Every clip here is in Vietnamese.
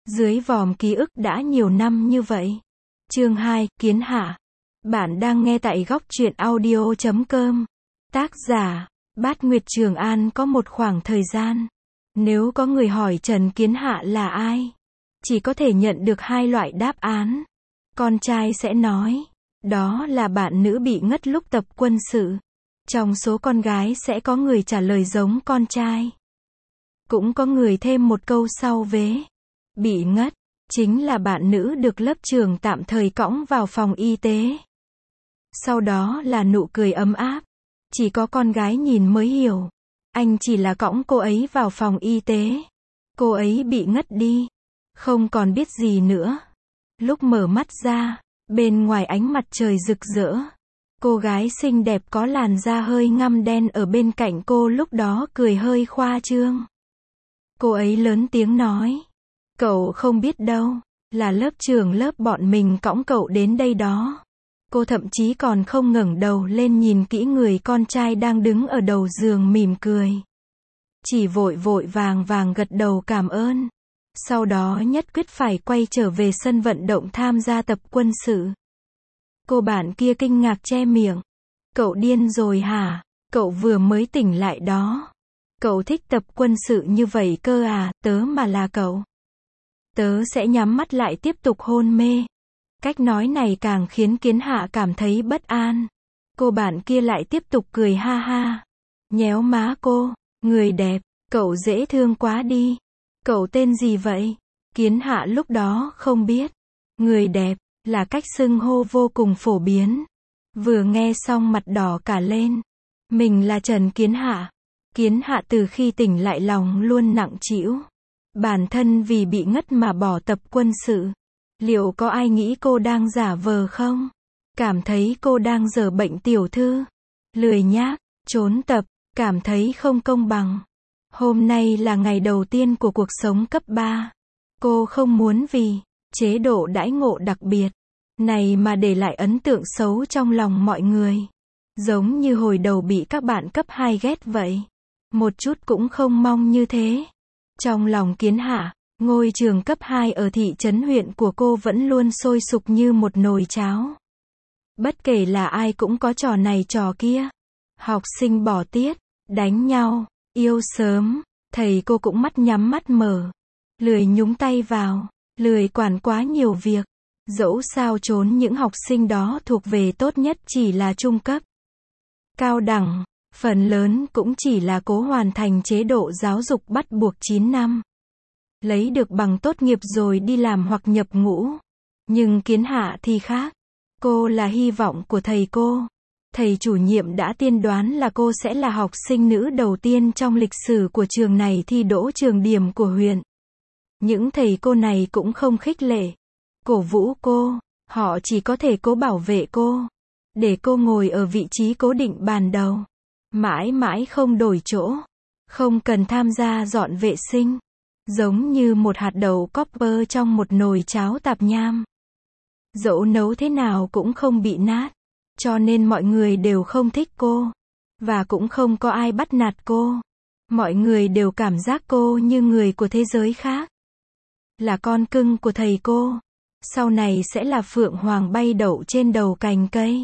Dưới vòm ký ức đã nhiều năm như vậy. Chương 2, Kiến Hạ. Bạn đang nghe tại góc truyện audio.com. Tác giả, Bát Nguyệt Trường An. Có một khoảng thời gian, nếu có người hỏi Trần Kiến Hạ là ai, chỉ có thể nhận được hai loại đáp án. Con trai sẽ nói, đó là bạn nữ bị ngất lúc tập quân sự. Trong số con gái sẽ có người trả lời giống con trai. Cũng có người thêm một câu sau vế. Bị ngất, chính là bạn nữ được lớp trưởng tạm thời cõng vào phòng y tế. Sau đó là nụ cười ấm áp. Chỉ có con gái nhìn mới hiểu. Anh chỉ là cõng cô ấy vào phòng y tế. Cô ấy bị ngất đi. Không còn biết gì nữa. Lúc mở mắt ra, bên ngoài ánh mặt trời rực rỡ. Cô gái xinh đẹp có làn da hơi ngăm đen ở bên cạnh cô lúc đó cười hơi khoa trương. Cô ấy lớn tiếng nói. Cậu không biết đâu, là lớp trưởng lớp bọn mình cõng cậu đến đây đó. Cô thậm chí còn không ngẩng đầu lên nhìn kỹ người con trai đang đứng ở đầu giường mỉm cười. Chỉ vội vội vàng vàng gật đầu cảm ơn. Sau đó nhất quyết phải quay trở về sân vận động tham gia tập quân sự. Cô bạn kia kinh ngạc che miệng. Cậu điên rồi hả? Cậu vừa mới tỉnh lại đó. Cậu thích tập quân sự như vậy cơ à? Tớ mà là cậu, tớ sẽ nhắm mắt lại tiếp tục hôn mê. Cách nói này càng khiến Kiến Hạ cảm thấy bất an. Cô bạn kia lại tiếp tục cười ha ha. Nhéo má cô. Người đẹp, cậu dễ thương quá đi. Cậu tên gì vậy? Kiến Hạ lúc đó không biết. Người đẹp là cách xưng hô vô cùng phổ biến. Vừa nghe xong mặt đỏ cả lên. Mình là Trần Kiến Hạ. Kiến Hạ từ khi tỉnh lại lòng luôn nặng trĩu. Bản thân vì bị ngất mà bỏ tập quân sự. Liệu có ai nghĩ cô đang giả vờ không? Cảm thấy cô đang giở bệnh tiểu thư. Lười nhác, trốn tập, cảm thấy không công bằng. Hôm nay là ngày đầu tiên của cuộc sống cấp 3. Cô không muốn vì chế độ đãi ngộ đặc biệt này mà để lại ấn tượng xấu trong lòng mọi người. Giống như hồi đầu bị các bạn cấp 2 ghét vậy. Một chút cũng không mong như thế. Trong lòng Kiến Hạ, ngôi trường cấp 2 ở thị trấn huyện của cô vẫn luôn sôi sục như một nồi cháo. Bất kể là ai cũng có trò này trò kia. Học sinh bỏ tiết, đánh nhau, yêu sớm, thầy cô cũng mắt nhắm mắt mở. Lười nhúng tay vào, lười quản quá nhiều việc. Dẫu sao trốn những học sinh đó thuộc về tốt nhất chỉ là trung cấp. Cao đẳng, phần lớn cũng chỉ là cố hoàn thành chế độ giáo dục bắt buộc 9 năm. Lấy được bằng tốt nghiệp rồi đi làm hoặc nhập ngũ. Nhưng Kiến Hạ thì khác. Cô là hy vọng của thầy cô. Thầy chủ nhiệm đã tiên đoán là cô sẽ là học sinh nữ đầu tiên trong lịch sử của trường này thi đỗ trường điểm của huyện. Những thầy cô này cũng không khích lệ, cổ vũ cô. Họ chỉ có thể cố bảo vệ cô, để cô ngồi ở vị trí cố định ban đầu. Mãi mãi không đổi chỗ. Không cần tham gia dọn vệ sinh. Giống như một hạt đậu copper trong một nồi cháo tạp nham. Dẫu nấu thế nào cũng không bị nát. Cho nên mọi người đều không thích cô. Và cũng không có ai bắt nạt cô. Mọi người đều cảm giác cô như người của thế giới khác. Là con cưng của thầy cô. Sau này sẽ là phượng hoàng bay đậu trên đầu cành cây.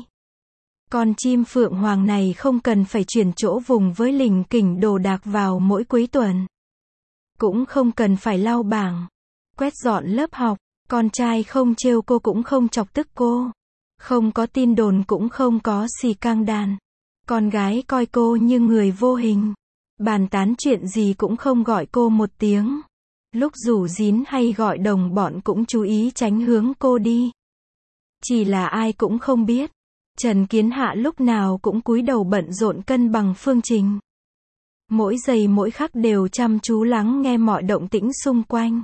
Con chim phượng hoàng này không cần phải chuyển chỗ vùng với lình kỉnh đồ đạc vào mỗi cuối tuần. Cũng không cần phải lau bảng, quét dọn lớp học. Con trai không trêu cô cũng không chọc tức cô. Không có tin đồn cũng không có xì căng đàn. Con gái coi cô như người vô hình. Bàn tán chuyện gì cũng không gọi cô một tiếng. Lúc rủ rín hay gọi đồng bọn cũng chú ý tránh hướng cô đi. Chỉ là ai cũng không biết. Trần Kiến Hạ lúc nào cũng cúi đầu bận rộn cân bằng phương trình. Mỗi giây mỗi khắc đều chăm chú lắng nghe mọi động tĩnh xung quanh.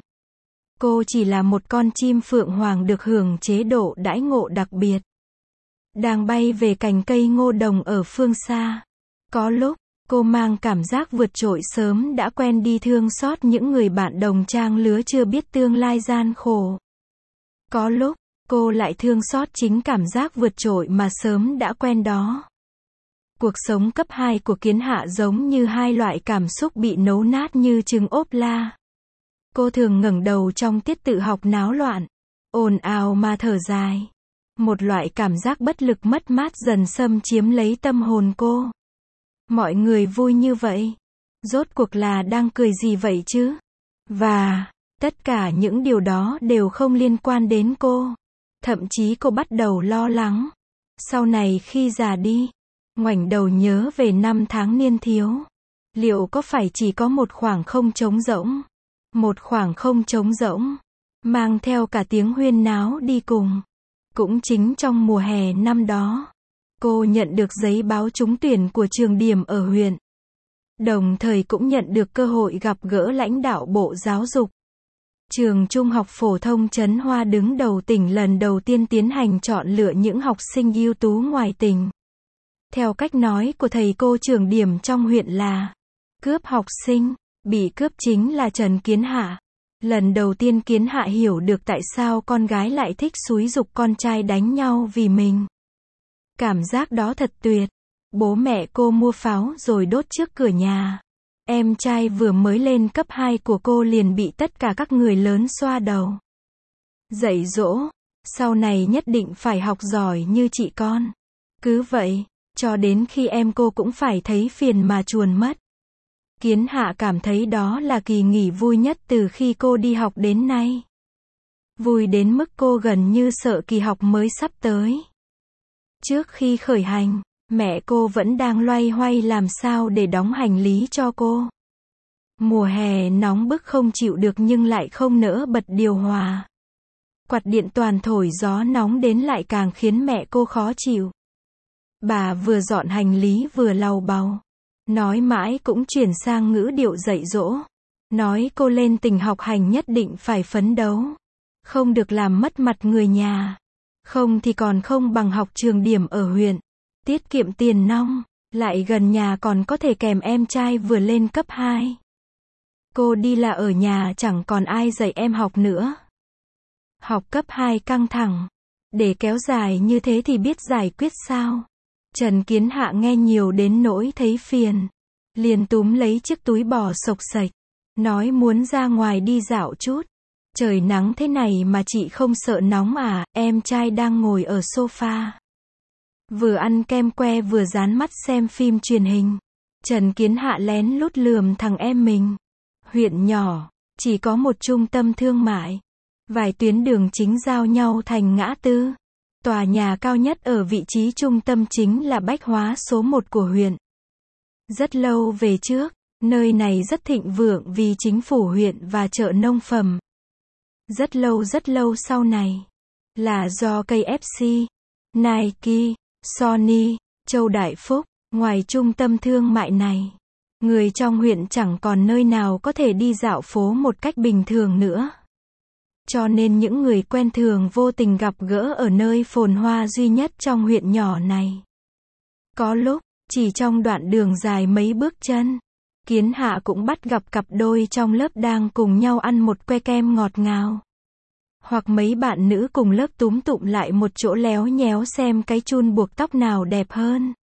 Cô chỉ là một con chim phượng hoàng được hưởng chế độ đãi ngộ đặc biệt. Đang bay về cành cây ngô đồng ở phương xa. Có lúc, cô mang cảm giác vượt trội sớm đã quen đi thương xót những người bạn đồng trang lứa chưa biết tương lai gian khổ. Có lúc, cô lại thương xót chính cảm giác vượt trội mà sớm đã quen đó. Cuộc sống cấp 2 của Kiến Hạ giống như hai loại cảm xúc bị nấu nát như trứng ốp la. Cô thường ngẩng đầu trong tiết tự học náo loạn, ồn ào mà thở dài. Một loại cảm giác bất lực mất mát dần xâm chiếm lấy tâm hồn cô. Mọi người vui như vậy. Rốt cuộc là đang cười gì vậy chứ? Và, tất cả những điều đó đều không liên quan đến cô. Thậm chí cô bắt đầu lo lắng. Sau này khi già đi, ngoảnh đầu nhớ về năm tháng niên thiếu. Liệu có phải chỉ có một khoảng không trống rỗng? Một khoảng không trống rỗng, mang theo cả tiếng huyên náo đi cùng. Cũng chính trong mùa hè năm đó, cô nhận được giấy báo trúng tuyển của trường điểm ở huyện. Đồng thời cũng nhận được cơ hội gặp gỡ lãnh đạo Bộ Giáo dục. Trường Trung học phổ thông Trấn Hoa đứng đầu tỉnh lần đầu tiên tiến hành chọn lựa những học sinh ưu tú ngoài tỉnh. Theo cách nói của thầy cô trường điểm trong huyện là cướp học sinh, bị cướp chính là Trần Kiến Hạ. Lần đầu tiên Kiến Hạ hiểu được tại sao con gái lại thích xúi giục con trai đánh nhau vì mình. Cảm giác đó thật tuyệt. Bố mẹ cô mua pháo rồi đốt trước cửa nhà. Em trai vừa mới lên cấp 2 của cô liền bị tất cả các người lớn xoa đầu. Dạy dỗ, sau này nhất định phải học giỏi như chị con. Cứ vậy, cho đến khi em cô cũng phải thấy phiền mà chuồn mất. Kiến Hạ cảm thấy đó là kỳ nghỉ vui nhất từ khi cô đi học đến nay. Vui đến mức cô gần như sợ kỳ học mới sắp tới. Trước khi khởi hành, mẹ cô vẫn đang loay hoay làm sao để đóng hành lý cho cô. Mùa hè nóng bức không chịu được nhưng lại không nỡ bật điều hòa. Quạt điện toàn thổi gió nóng đến lại càng khiến mẹ cô khó chịu. Bà vừa dọn hành lý vừa lau bàu. Nói mãi cũng chuyển sang ngữ điệu dạy dỗ. Nói cô lên tỉnh học hành nhất định phải phấn đấu. Không được làm mất mặt người nhà. Không thì còn không bằng học trường điểm ở huyện. Tiết kiệm tiền nong. Lại gần nhà còn có thể kèm em trai vừa lên cấp 2. Cô đi là ở nhà chẳng còn ai dạy em học nữa. Học cấp 2 căng thẳng. Để kéo dài như thế thì biết giải quyết sao? Trần Kiến Hạ nghe nhiều đến nỗi thấy phiền. Liền túm lấy chiếc túi bò xộc xệch. Nói muốn ra ngoài đi dạo chút. Trời nắng thế này mà chị không sợ nóng à? Em trai đang ngồi ở sofa. Vừa ăn kem que vừa dán mắt xem phim truyền hình. Trần Kiến Hạ lén lút lườm thằng em mình. Huyện nhỏ, chỉ có một trung tâm thương mại. Vài tuyến đường chính giao nhau thành ngã tư. Tòa nhà cao nhất ở vị trí trung tâm chính là bách hóa số 1 của huyện. Rất lâu về trước, nơi này rất thịnh vượng vì chính phủ huyện và chợ nông phẩm. Rất lâu sau này, là do KFC, Nike, Sony, Châu Đại Phúc, ngoài trung tâm thương mại này, người trong huyện chẳng còn nơi nào có thể đi dạo phố một cách bình thường nữa. Cho nên những người quen thường vô tình gặp gỡ ở nơi phồn hoa duy nhất trong huyện nhỏ này. Có lúc, chỉ trong đoạn đường dài mấy bước chân, Kiến Hạ cũng bắt gặp cặp đôi trong lớp đang cùng nhau ăn một que kem ngọt ngào. Hoặc mấy bạn nữ cùng lớp túm tụm lại một chỗ léo nhéo xem cái chun buộc tóc nào đẹp hơn.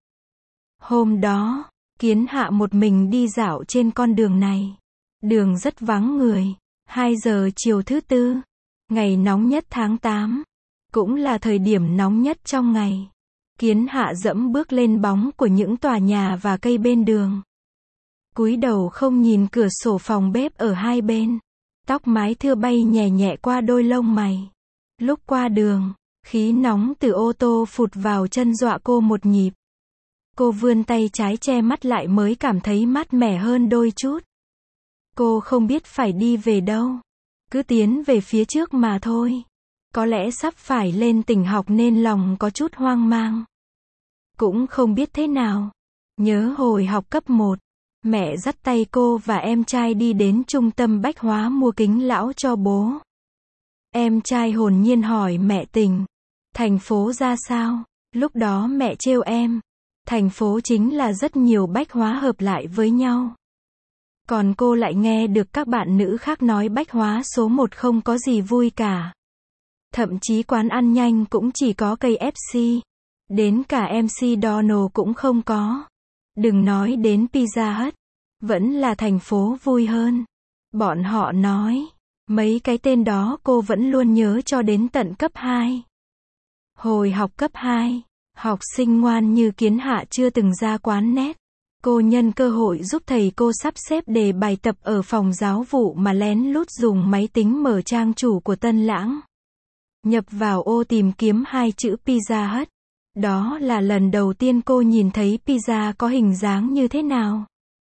Hôm đó, Kiến Hạ một mình đi dạo trên con đường này. Đường rất vắng người. 2 giờ chiều thứ Tư, ngày nóng nhất tháng 8, cũng là thời điểm nóng nhất trong ngày. Kiến Hạ dẫm bước lên bóng của những tòa nhà và cây bên đường. Cúi đầu không nhìn cửa sổ phòng bếp ở hai bên. Tóc mái thưa bay nhẹ nhẹ qua đôi lông mày. Lúc qua đường, khí nóng từ ô tô phụt vào chân dọa cô một nhịp. Cô vươn tay trái che mắt lại mới cảm thấy mát mẻ hơn đôi chút. Cô không biết phải đi về đâu. Cứ tiến về phía trước mà thôi. Có lẽ sắp phải lên tỉnh học nên lòng có chút hoang mang. Cũng không biết thế nào. Nhớ hồi học cấp 1, mẹ dắt tay cô và em trai đi đến trung tâm bách hóa mua kính lão cho bố. Em trai hồn nhiên hỏi mẹ Tình, thành phố ra sao? Lúc đó mẹ trêu em, thành phố chính là rất nhiều bách hóa hợp lại với nhau. Còn cô lại nghe được các bạn nữ khác nói bách hóa số 1 không có gì vui cả. Thậm chí quán ăn nhanh cũng chỉ có KFC. Đến cả MC Donald cũng không có. Đừng nói đến Pizza Hut. Vẫn là thành phố vui hơn. Bọn họ nói, Mấy cái tên đó cô vẫn luôn nhớ cho đến tận cấp 2. Hồi học cấp 2, học sinh ngoan như Kiến Hạ chưa từng ra quán net. Cô nhân cơ hội giúp thầy cô sắp xếp đề bài tập ở phòng giáo vụ mà lén lút dùng máy tính mở trang chủ của Tân Lãng. Nhập vào ô tìm kiếm hai chữ Pizza Hut. Đó là lần đầu tiên cô nhìn thấy pizza có hình dáng như thế nào.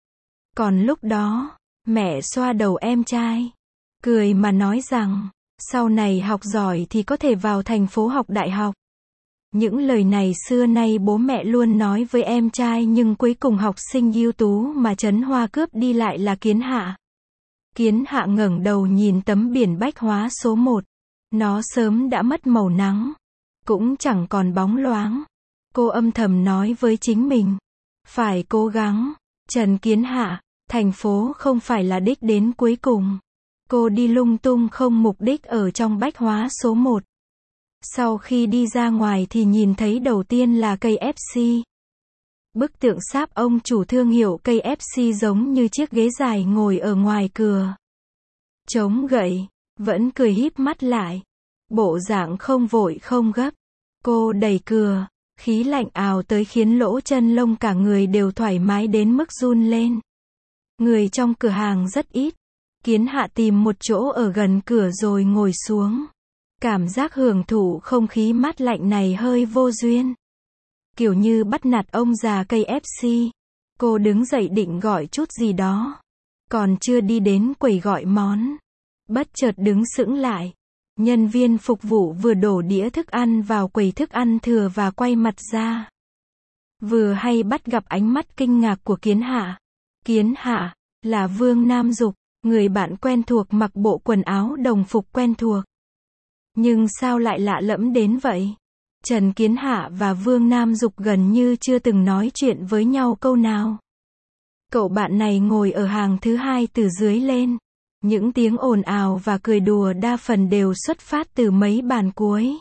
Còn lúc đó, mẹ xoa đầu em trai, cười mà nói rằng, sau này học giỏi thì có thể vào thành phố học đại học. Những lời này xưa nay bố mẹ luôn nói với em trai, nhưng cuối cùng học sinh ưu tú mà Trấn Hoa cướp đi lại là Kiến Hạ. Kiến Hạ ngẩng đầu nhìn tấm biển bách hóa số 1. Nó sớm đã mất màu nắng, cũng chẳng còn bóng loáng. Cô âm thầm nói với chính mình, phải cố gắng. Trần Kiến Hạ, thành phố không phải là đích đến cuối cùng. Cô đi lung tung không mục đích ở trong bách hóa số 1. Sau khi đi ra ngoài thì nhìn thấy đầu tiên là cây FC. Bức tượng sáp ông chủ thương hiệu cây FC giống như chiếc ghế dài ngồi ở ngoài cửa. Chống gậy, vẫn cười híp mắt lại. Bộ dạng không vội không gấp. Cô đẩy cửa, khí lạnh ào tới khiến lỗ chân lông cả người đều thoải mái đến mức run lên. Người trong cửa hàng rất ít. Kiến Hạ tìm một chỗ ở gần cửa rồi ngồi xuống. Cảm giác hưởng thụ không khí mát lạnh này hơi vô duyên. Kiểu như bắt nạt ông già cây FC. Cô đứng dậy định gọi chút gì đó. Còn chưa đi đến quầy gọi món, bất chợt đứng sững lại. Nhân viên phục vụ vừa đổ đĩa thức ăn vào quầy thức ăn thừa và quay mặt ra. Vừa hay bắt gặp ánh mắt kinh ngạc của Kiến Hạ. Kiến Hạ, là Vương Nam Dục, người bạn quen thuộc mặc bộ quần áo đồng phục quen thuộc. Nhưng sao lại lạ lẫm đến vậy? Trần Kiến Hạ và Vương Nam Dục gần như chưa từng nói chuyện với nhau câu nào. Cậu bạn này ngồi ở hàng thứ hai từ dưới lên. Những tiếng ồn ào và cười đùa đa phần đều xuất phát từ mấy bàn cuối.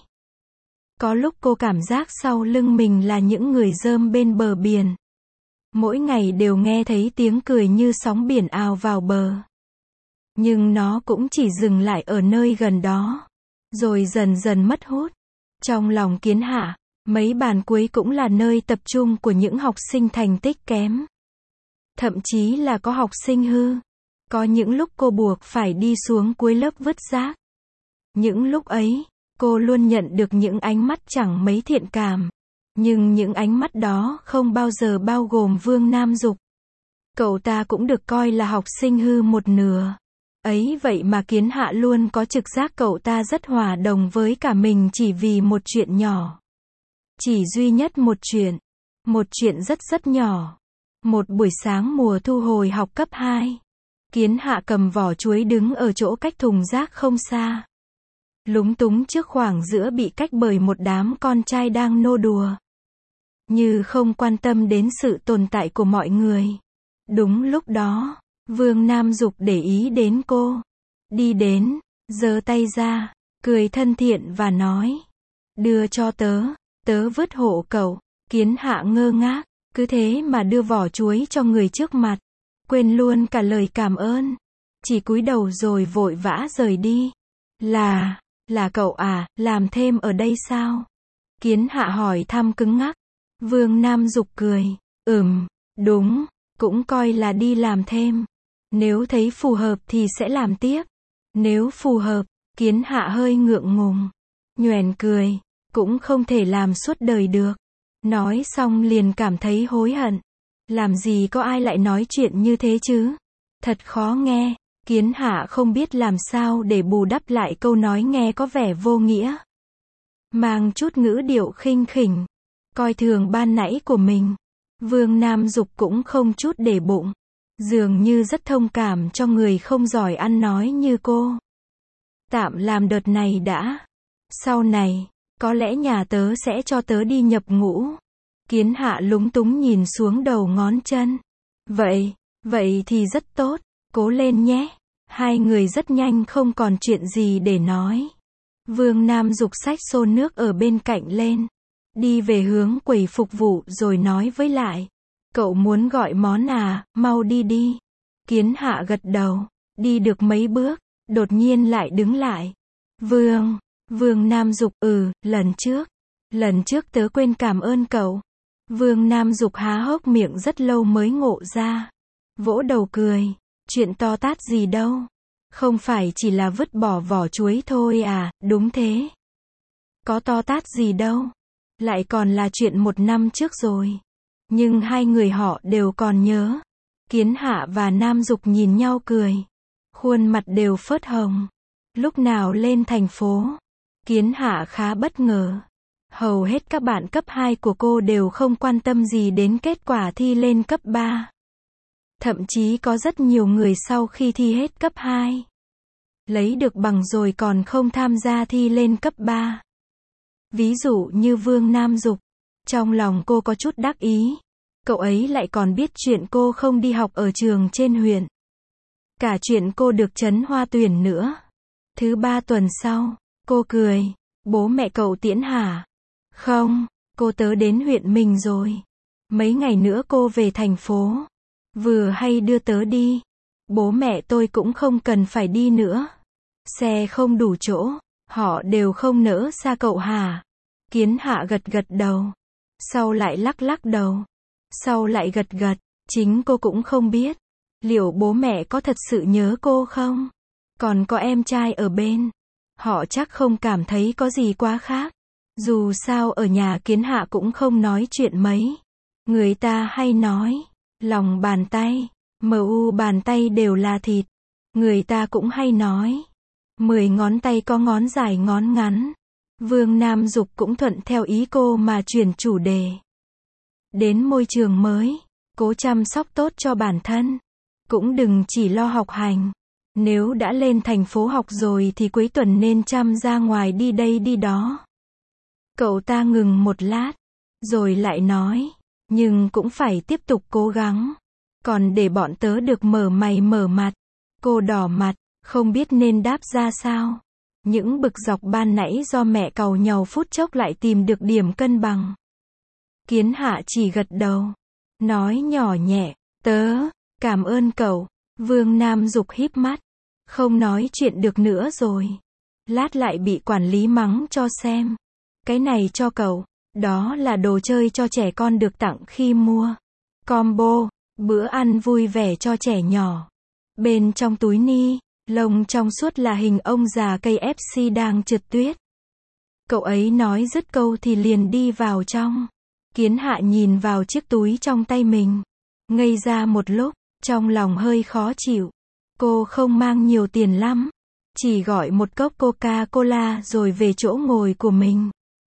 Có lúc cô cảm giác sau lưng mình là những người rơm bên bờ biển. Mỗi ngày đều nghe thấy tiếng cười như sóng biển ào vào bờ. Nhưng nó cũng chỉ dừng lại ở nơi gần đó, rồi dần dần mất hút. Trong lòng Kiến Hạ, mấy bàn cuối cũng là nơi tập trung của những học sinh thành tích kém. Thậm chí là có học sinh hư. Có những lúc cô buộc phải đi xuống cuối lớp vứt rác. Những lúc ấy, cô luôn nhận được những ánh mắt chẳng mấy thiện cảm. Nhưng những ánh mắt đó không bao giờ bao gồm Vương Nam Dục. Cậu ta cũng được coi là học sinh hư một nửa. Ấy vậy mà Kiến Hạ luôn có trực giác cậu ta rất hòa đồng với cả mình chỉ vì một chuyện nhỏ. Chỉ duy nhất một chuyện. Một chuyện rất rất nhỏ. Một buổi sáng mùa thu hồi học cấp 2. Kiến Hạ cầm vỏ chuối đứng ở chỗ cách thùng rác không xa. Lúng túng trước khoảng giữa bị cách bởi một đám con trai đang nô đùa. Như không quan tâm đến sự tồn tại của mọi người. Đúng lúc đó, Vương Nam Dục để ý đến cô. Đi đến, giơ tay ra, cười thân thiện và nói. Đưa cho tớ, tớ vứt hộ cậu. Kiến Hạ ngơ ngác, cứ thế mà đưa vỏ chuối cho người trước mặt. Quên luôn cả lời cảm ơn. Chỉ cúi đầu rồi vội vã rời đi. Là cậu à, làm thêm ở đây sao? Kiến Hạ hỏi thăm cứng ngắc. Vương Nam Dục cười. Đúng, cũng coi là đi làm thêm. Nếu thấy phù hợp thì sẽ làm tiếp. Nếu phù hợp, Kiến Hạ hơi ngượng ngùng. Nhoẻn cười, cũng không thể làm suốt đời được. Nói xong liền cảm thấy hối hận. Làm gì có ai lại nói chuyện như thế chứ? Thật khó nghe. Kiến Hạ không biết làm sao để bù đắp lại câu nói nghe có vẻ vô nghĩa. Mang chút ngữ điệu khinh khỉnh. Coi thường ban nãy của mình. Vương Nam Dục cũng không chút để bụng. Dường như rất thông cảm cho người không giỏi ăn nói như cô. Tạm làm đợt này đã. Sau này, có lẽ nhà tớ sẽ cho tớ đi nhập ngũ. Kiến Hạ lúng túng nhìn xuống đầu ngón chân. Vậy thì rất tốt. Cố lên nhé. Hai người rất nhanh không còn chuyện gì để nói. Vương Nam Dục xách xô nước ở bên cạnh lên. Đi về hướng quầy phục vụ rồi nói với lại. Cậu muốn gọi món à, mau đi đi. Kiến Hạ gật đầu. Đi được mấy bước, đột nhiên lại đứng lại. Vương Nam Dục, lần trước tớ quên cảm ơn cậu. Vương Nam Dục há hốc miệng rất lâu mới ngộ ra. Vỗ đầu cười, chuyện to tát gì đâu. Không phải chỉ là vứt bỏ vỏ chuối thôi à, đúng thế. Có to tát gì đâu. Lại còn là chuyện 1 năm trước rồi. Nhưng hai người họ đều còn nhớ. Kiến Hạ và Nam Dục nhìn nhau cười. Khuôn mặt đều phớt hồng. Lúc nào lên thành phố, Kiến Hạ khá bất ngờ. Hầu hết các bạn cấp 2 của cô đều không quan tâm gì đến kết quả thi lên cấp 3. Thậm chí có rất nhiều người sau khi thi hết cấp 2, lấy được bằng rồi còn không tham gia thi lên cấp 3. Ví dụ như Vương Nam Dục. Trong lòng cô có chút đắc ý. Cậu ấy lại còn biết chuyện cô không đi học ở trường trên huyện. Cả chuyện cô được Trấn Hoa tuyển nữa. Thứ 3 tuần sau, cô cười. Bố mẹ cậu tiễn hả? Không, cô tớ đến huyện mình rồi. Mấy ngày nữa cô về thành phố. Vừa hay đưa tớ đi. Bố mẹ tôi cũng không cần phải đi nữa. Xe không đủ chỗ. Họ đều không nỡ xa cậu hả? Kiến Hạ gật gật đầu. Sau lại lắc lắc đầu. Sau lại gật gật. Chính cô cũng không biết. Liệu bố mẹ có thật sự nhớ cô không? Còn có em trai ở bên. Họ chắc không cảm thấy có gì quá khác. Dù sao ở nhà Kiến Hạ cũng không nói chuyện mấy. Người ta hay nói, lòng bàn tay, bàn tay đều là thịt. Người ta cũng hay nói, 10 ngón tay có ngón dài ngón ngắn. Vương Nam Dục cũng thuận theo ý cô mà chuyển chủ đề. Đến môi trường mới, cố chăm sóc tốt cho bản thân. Cũng đừng chỉ lo học hành. Nếu đã lên thành phố học rồi thì cuối tuần nên chăm ra ngoài đi đây đi đó. Cậu ta ngừng một lát, rồi lại nói, nhưng cũng phải tiếp tục cố gắng. Còn để bọn tớ được mở mày mở mặt. Cô đỏ mặt, không biết nên đáp ra sao. Những bực dọc ban nãy do mẹ càu nhàu phút chốc lại tìm được điểm cân bằng. Kiến Hạ chỉ gật đầu, nói nhỏ nhẹ, tớ, cảm ơn cậu. Vương Nam Dục híp mắt, không nói chuyện được nữa rồi. Lát lại bị quản lý mắng cho xem. Cái này cho cậu, đó là đồ chơi cho trẻ con được tặng khi mua combo, bữa ăn vui vẻ cho trẻ nhỏ. Bên trong túi ni lông trong suốt là hình ông già cây FC đang trượt tuyết. Cậu ấy nói dứt câu thì liền đi vào trong. Kiến Hạ nhìn vào chiếc túi trong tay mình, ngây ra một lúc, trong lòng hơi khó chịu. Cô không mang nhiều tiền lắm, chỉ gọi một cốc Coca-Cola rồi về chỗ ngồi của mình.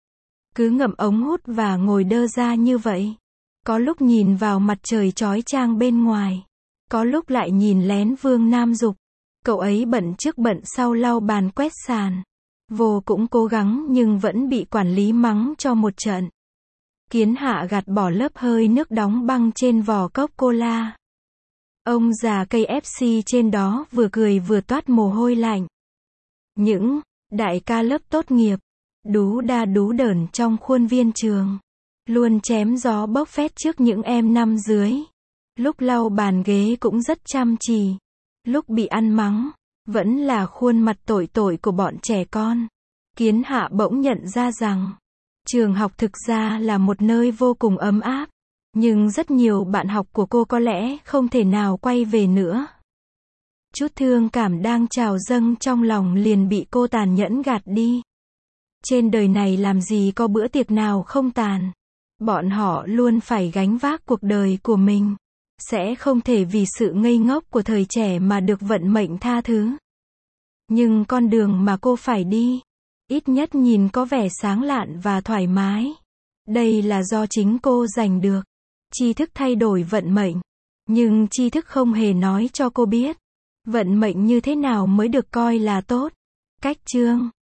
Cứ ngậm ống hút và ngồi đơ ra như vậy. Có lúc nhìn vào mặt trời chói chang bên ngoài. Có lúc lại nhìn lén Vương Nam Dục. Cậu ấy bận trước bận sau lau bàn quét sàn. Vô cũng cố gắng nhưng vẫn bị quản lý mắng cho một trận. Kiến Hạ gạt bỏ lớp hơi nước đóng băng trên vỏ cốc cola. Ông già cây FC trên đó vừa cười vừa toát mồ hôi lạnh. Những đại ca lớp tốt nghiệp, đú đa đú đởn trong khuôn viên trường, luôn chém gió bốc phét trước những em năm dưới. Lúc lau bàn ghế cũng rất chăm chỉ. Lúc bị ăn mắng, vẫn là khuôn mặt tội tội của bọn trẻ con. Kiến Hạ bỗng nhận ra rằng, trường học thực ra là một nơi vô cùng ấm áp. Nhưng rất nhiều bạn học của cô có lẽ không thể nào quay về nữa. Chút thương cảm đang trào dâng trong lòng liền bị cô tàn nhẫn gạt đi. Trên đời này làm gì có bữa tiệc nào không tàn. Bọn họ luôn phải gánh vác cuộc đời của mình. Sẽ không thể vì sự ngây ngốc của thời trẻ mà được vận mệnh tha thứ. Nhưng con đường mà cô phải đi, ít nhất nhìn có vẻ sáng lạn và thoải mái. Đây là do chính cô giành được. Tri thức thay đổi vận mệnh. Nhưng tri thức không hề nói cho cô biết vận mệnh như thế nào mới được coi là tốt. Cách chương